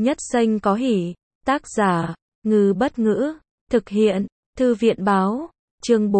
Nhất xanh có hỉ. Tác giả, Ngư Bất Ngữ. Thực hiện, Thư viện Báo. Chương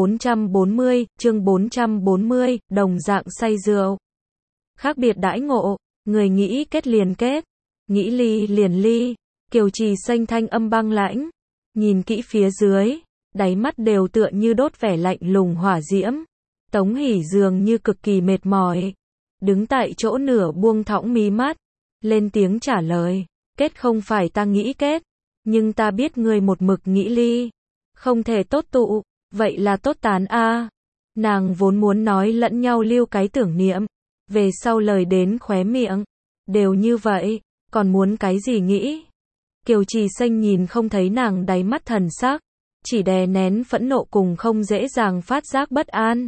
440, đồng dạng say rượu. Khác biệt đãi ngộ, người nghĩ kết liền kết, nghĩ ly liền ly. Kiều Trì Xanh thanh âm băng lãnh, nhìn kỹ phía dưới, đáy mắt đều tựa như đốt vẻ lạnh lùng hỏa diễm. Tống Hỷ dường như cực kỳ mệt mỏi, đứng tại chỗ nửa buông thõng mí mắt, lên tiếng trả lời, kết không phải ta nghĩ kết, nhưng ta biết ngươi một mực nghĩ ly, không thể tốt tụ, vậy là tốt tán a. Nàng vốn muốn nói lẫn nhau lưu cái tưởng niệm, về sau lời đến khóe miệng, đều như vậy, còn muốn cái gì nghĩ. Kiều Trì Xanh nhìn không thấy nàng đáy mắt thần sắc, chỉ đè nén phẫn nộ cùng không dễ dàng phát giác bất an.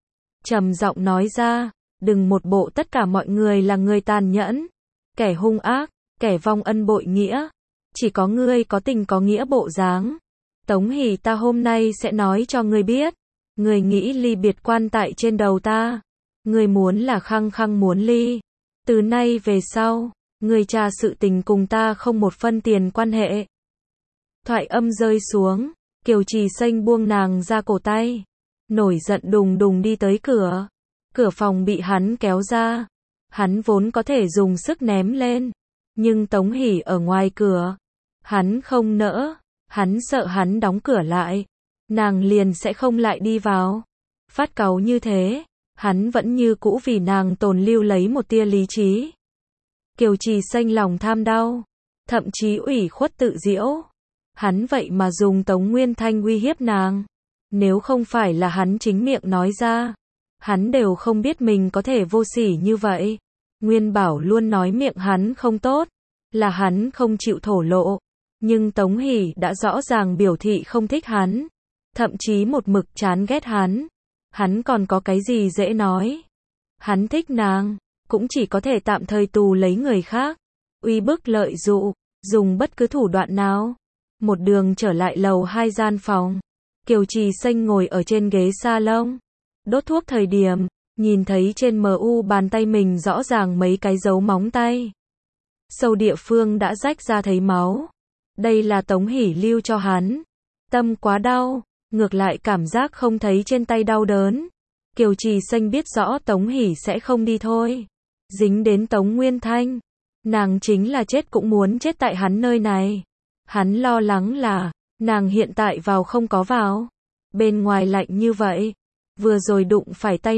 Trầm giọng nói ra, đừng một bộ tất cả mọi người là người tàn nhẫn, kẻ hung ác, kẻ vong ân bội nghĩa, chỉ có ngươi có tình có nghĩa bộ dáng. Tống Hỷ, ta hôm nay sẽ nói cho ngươi biết, ngươi nghĩ ly biệt quan tại trên đầu ta, ngươi muốn là khăng khăng muốn ly, từ nay về sau, ngươi tra sự tình cùng ta không một phân tiền quan hệ. Thoại âm rơi xuống, Kiều Trì Xanh buông nàng ra cổ tay, nổi giận đùng đùng đi tới cửa. Cửa phòng bị hắn kéo ra, hắn vốn có thể dùng sức ném lên, nhưng Tống Hỷ ở ngoài cửa, hắn không nỡ, hắn sợ hắn đóng cửa lại, nàng liền sẽ không lại đi vào. Phát cáu như thế, hắn vẫn như cũ vì nàng tồn lưu lấy một tia lý trí. Kiều Trì Xanh lòng tham đau, thậm chí ủy khuất tự giễu. Hắn vậy mà dùng Tống Nguyên Thanh uy hiếp nàng, nếu không phải là hắn chính miệng nói ra, hắn đều không biết mình có thể vô sỉ như vậy. Nguyên Bảo luôn nói miệng hắn không tốt, là hắn không chịu thổ lộ, nhưng Tống Hỷ đã rõ ràng biểu thị không thích hắn, thậm chí một mực chán ghét hắn. Hắn còn có cái gì dễ nói? Hắn thích nàng, cũng chỉ có thể tạm thời tù lấy người khác, uy bức lợi dụ, dùng bất cứ thủ đoạn nào. Một đường trở lại lầu 2 gian phòng, Kiều Trì Xanh ngồi ở trên ghế salon, đốt thuốc thời điểm, nhìn thấy trên MU bàn tay mình rõ ràng mấy cái dấu móng tay. Sâu địa phương đã rách ra thấy máu. Đây là Tống Hỷ lưu cho hắn. Tâm quá đau, ngược lại cảm giác không thấy trên tay đau đớn. Kiều Trì Xanh biết rõ Tống Hỷ sẽ không đi thôi. Dính đến Tống Nguyên Thanh, nàng chính là chết cũng muốn chết tại hắn nơi này. Hắn lo lắng là, nàng hiện tại vào không có vào. Bên ngoài lạnh như vậy, vừa rồi đụng phải tay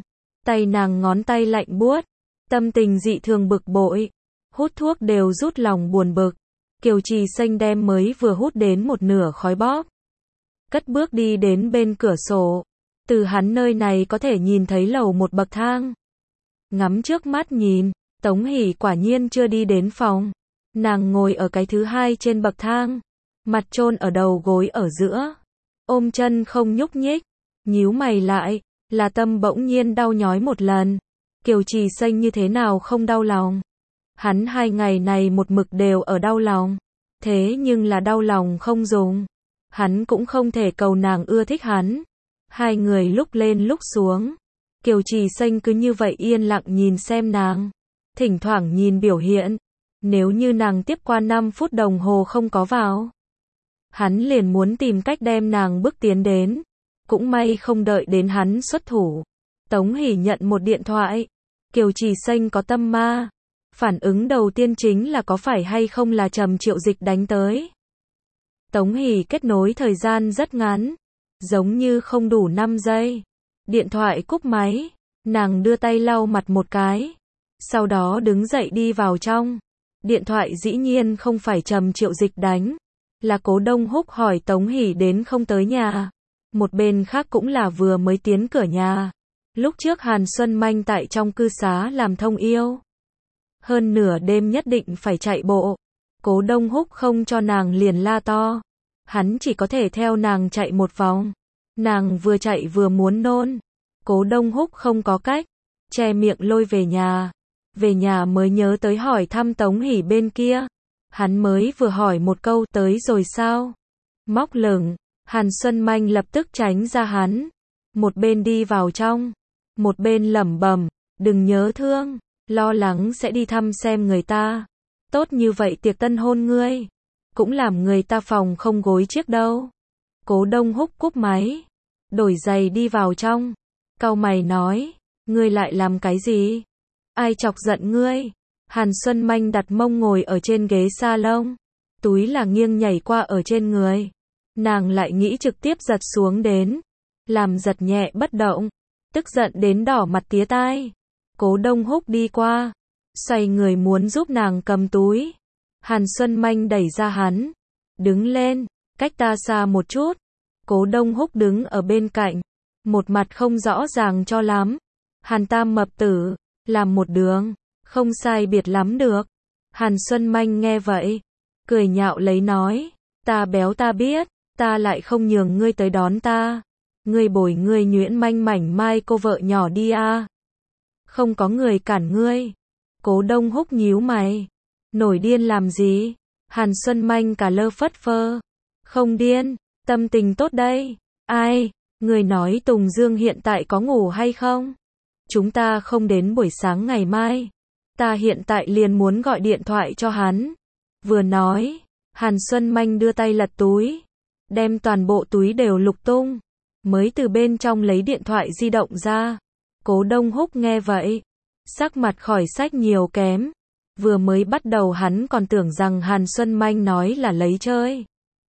nàng ngón tay lạnh buốt, tâm tình dị thường bực bội, hút thuốc đều rút lòng buồn bực. Kiều Trì Xanh đem mới vừa hút đến một nửa khói bóp, cất bước đi đến bên cửa sổ, từ hắn nơi này có thể nhìn thấy lầu một bậc thang. Ngắm trước mắt nhìn, Tống Hỷ quả nhiên chưa đi đến phòng, nàng ngồi ở cái thứ hai trên bậc thang, mặt chôn ở đầu gối ở giữa, ôm chân không nhúc nhích, nhíu mày lại, là tâm bỗng nhiên đau nhói một lần. Kiều Trì Xanh như thế nào không đau lòng? Hắn 2 ngày này một mực đều ở đau lòng, thế nhưng là đau lòng không dùng, hắn cũng không thể cầu nàng ưa thích hắn. Hai người lúc lên lúc xuống, Kiều Trì Xanh cứ như vậy yên lặng nhìn xem nàng, thỉnh thoảng nhìn biểu hiện, nếu như nàng tiếp qua 5 phút đồng hồ không có vào, hắn liền muốn tìm cách đem nàng bước tiến đến. Cũng may không đợi đến hắn xuất thủ, Tống Hỷ nhận một điện thoại. Kiều Trì Xanh có tâm ma, phản ứng đầu tiên chính là có phải hay không là Trầm Triệu Dịch đánh tới. Tống Hỷ kết nối thời gian rất ngắn, giống như không đủ 5 giây. Điện thoại cúp máy, nàng đưa tay lau mặt một cái, sau đó đứng dậy đi vào trong. Điện thoại dĩ nhiên không phải Trầm Triệu Dịch đánh, là Cố Đông Húc hỏi Tống Hỷ đến không tới nhà. Một bên khác cũng là vừa mới tiến cửa nhà. Lúc trước Hàn Xuân Manh tại trong cư xá làm thông yêu, hơn nửa đêm nhất định phải chạy bộ. Cố Đông Húc không cho nàng liền la to, hắn chỉ có thể theo nàng chạy một vòng. Nàng vừa chạy vừa muốn nôn, Cố Đông Húc không có cách, che miệng lôi về nhà. Về nhà mới nhớ tới hỏi thăm Tống Hỷ bên kia. Hắn mới vừa hỏi một câu tới rồi sao? Móc lửng, Hàn Xuân Manh lập tức tránh ra hắn, một bên đi vào trong, một bên lẩm bẩm, đừng nhớ thương, lo lắng sẽ đi thăm xem người ta. Tốt như vậy tiệc tân hôn ngươi, cũng làm người ta phòng không gối chiếc đâu. Cố Đông Húc cúp máy, đổi giày đi vào trong, cau mày nói, ngươi lại làm cái gì? Ai chọc giận ngươi? Hàn Xuân Manh đặt mông ngồi ở trên ghế salon, túi là nghiêng nhảy qua ở trên người. Nàng lại nghĩ trực tiếp giật xuống đến, làm giật nhẹ bất động, tức giận đến đỏ mặt tía tai. Cố Đông Húc đi qua, xoay người muốn giúp nàng cầm túi. Hàn Xuân Manh đẩy ra hắn, đứng lên, cách ta xa một chút. Cố Đông Húc đứng ở bên cạnh, một mặt không rõ ràng cho lắm. Hàn Tam mập tử, làm một đường, không sai biệt lắm được. Hàn Xuân Manh nghe vậy, cười nhạo lấy nói, ta béo ta biết, ta lại không nhường ngươi tới đón ta. Ngươi bồi ngươi nhuyễn manh mảnh mai cô vợ nhỏ đi a. Không có người cản ngươi. Cố Đông Húc nhíu mày, nổi điên làm gì? Hàn Xuân Manh cả lơ phất phơ, không điên, tâm tình tốt đây. Ai, người nói Tùng Dương hiện tại có ngủ hay không? Chúng ta không đến buổi sáng ngày mai. Ta hiện tại liền muốn gọi điện thoại cho hắn. Vừa nói, Hàn Xuân Manh đưa tay lật túi, đem toàn bộ túi đều lục tung, mới từ bên trong lấy điện thoại di động ra. Cố Đông Húc nghe vậy, sắc mặt khỏi sách nhiều kém. Vừa mới bắt đầu hắn còn tưởng rằng Hàn Xuân Manh nói là lấy chơi.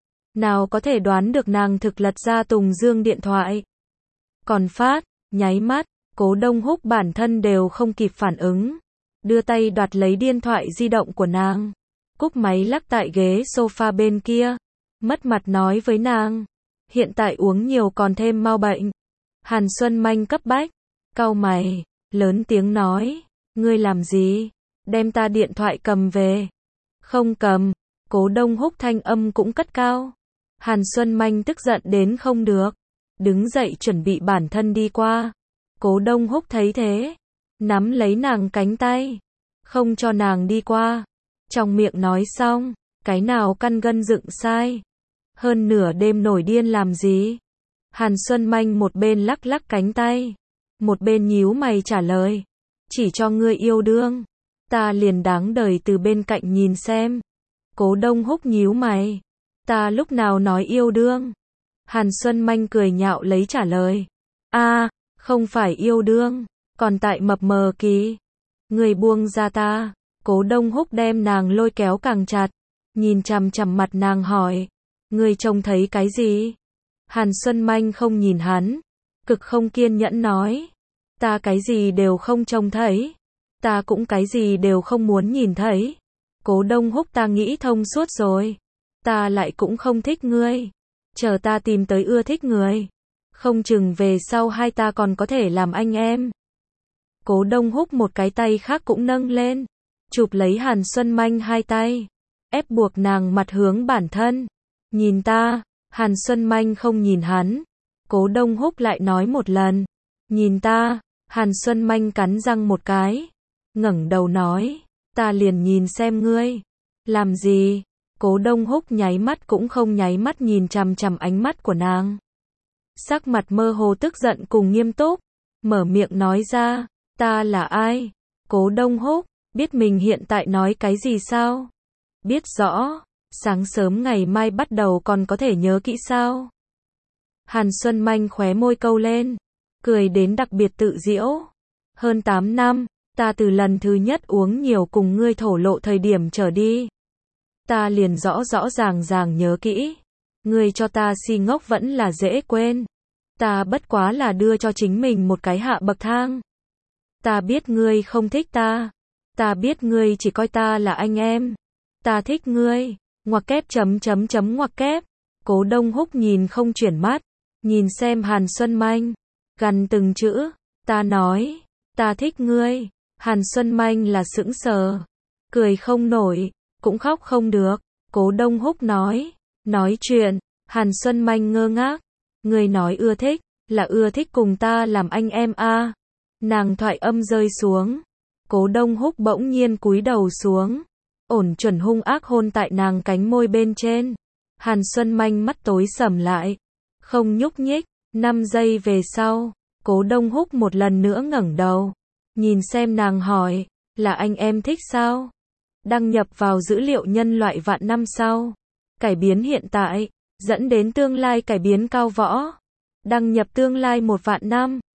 Nào có thể đoán được nàng thực lật ra Tùng Dương điện thoại. Còn phát, nháy mắt, Cố Đông Húc bản thân đều không kịp phản ứng. Đưa tay đoạt lấy điện thoại di động của nàng. Cúp máy lắc tại ghế sofa bên kia. Mất mặt nói với nàng. Hiện tại uống nhiều còn thêm mau bệnh. Hàn Xuân Manh cấp bách. Cau mày, lớn tiếng nói. Ngươi làm gì? Đem ta điện thoại cầm về. Không cầm. Cố Đông Húc thanh âm cũng cất cao. Hàn Xuân Manh tức giận đến không được. Đứng dậy chuẩn bị bản thân đi qua. Cố Đông Húc thấy thế, nắm lấy nàng cánh tay, không cho nàng đi qua. Trong miệng nói xong, cái nào căn gân dựng sai. Hơn nửa đêm nổi điên làm gì? Hàn Xuân Manh một bên lắc lắc cánh tay, một bên nhíu mày trả lời. Chỉ cho ngươi yêu đương, ta liền đáng đời từ bên cạnh nhìn xem. Cố Đông Húc nhíu mày. Ta lúc nào nói yêu đương? Hàn Xuân Manh cười nhạo lấy trả lời. Không phải yêu đương, còn tại mập mờ ký. Người buông ra ta. Cố Đông Húc đem nàng lôi kéo càng chặt, nhìn chằm chằm mặt nàng hỏi. Người trông thấy cái gì? Hàn Xuân Manh không nhìn hắn, cực không kiên nhẫn nói. Ta cái gì đều không trông thấy. Ta cũng cái gì đều không muốn nhìn thấy. Cố Đông Húc ta nghĩ thông suốt rồi. Ta lại cũng không thích ngươi. Chờ ta tìm tới ưa thích người. Không chừng về sau hai ta còn có thể làm anh em. Cố Đông Húc một cái tay khác cũng nâng lên, chụp lấy Hàn Xuân Manh hai tay, ép buộc nàng mặt hướng bản thân. Nhìn ta. Hàn Xuân Manh không nhìn hắn. Cố Đông Húc lại nói một lần. Nhìn ta. Hàn Xuân Manh cắn răng một cái, ngẩng đầu nói. Ta liền nhìn xem ngươi. Làm gì? Cố Đông Húc nháy mắt cũng không nháy mắt nhìn chằm chằm ánh mắt của nàng. Sắc mặt mơ hồ tức giận cùng nghiêm túc, mở miệng nói ra, ta là ai? Cố Đông Húc, biết mình hiện tại nói cái gì sao? Biết rõ, sáng sớm ngày mai bắt đầu còn có thể nhớ kỹ sao? Hàn Xuân Manh khóe môi câu lên, cười đến đặc biệt tự giễu. Hơn 8 năm, ta từ lần thứ nhất uống nhiều cùng ngươi thổ lộ thời điểm trở đi. Ta liền rõ rõ ràng ràng nhớ kỹ. Ngươi cho ta si ngốc vẫn là dễ quên. Ta bất quá là đưa cho chính mình một cái hạ bậc thang. Ta biết ngươi không thích ta. Ta biết ngươi chỉ coi ta là anh em. Ta thích ngươi. Ngoặc kép ngoặc kép. Cố Đông Húc nhìn không chuyển mắt, nhìn xem Hàn Xuân Manh, gằn từng chữ. Ta nói, ta thích ngươi. Hàn Xuân Manh là sững sờ, cười không nổi, cũng khóc không được. Cố Đông Húc nói chuyện. Hàn Xuân Manh ngơ ngác. Ngươi nói ưa thích, là ưa thích cùng ta làm anh em a? Nàng thoại âm rơi xuống. Cố Đông Húc bỗng nhiên cúi đầu xuống, ổn chuẩn hung ác hôn tại nàng cánh môi bên trên. Hàn Xuân Manh mắt tối sầm lại, không nhúc nhích. 5 giây về sau, Cố Đông Húc một lần nữa ngẩng đầu, nhìn xem nàng hỏi, là anh em thích sao? đăng nhập vào dữ liệu nhân loại vạn năm sau, cải biến hiện tại, dẫn đến tương lai cải biến cao võ, đăng nhập tương lai 1 vạn năm.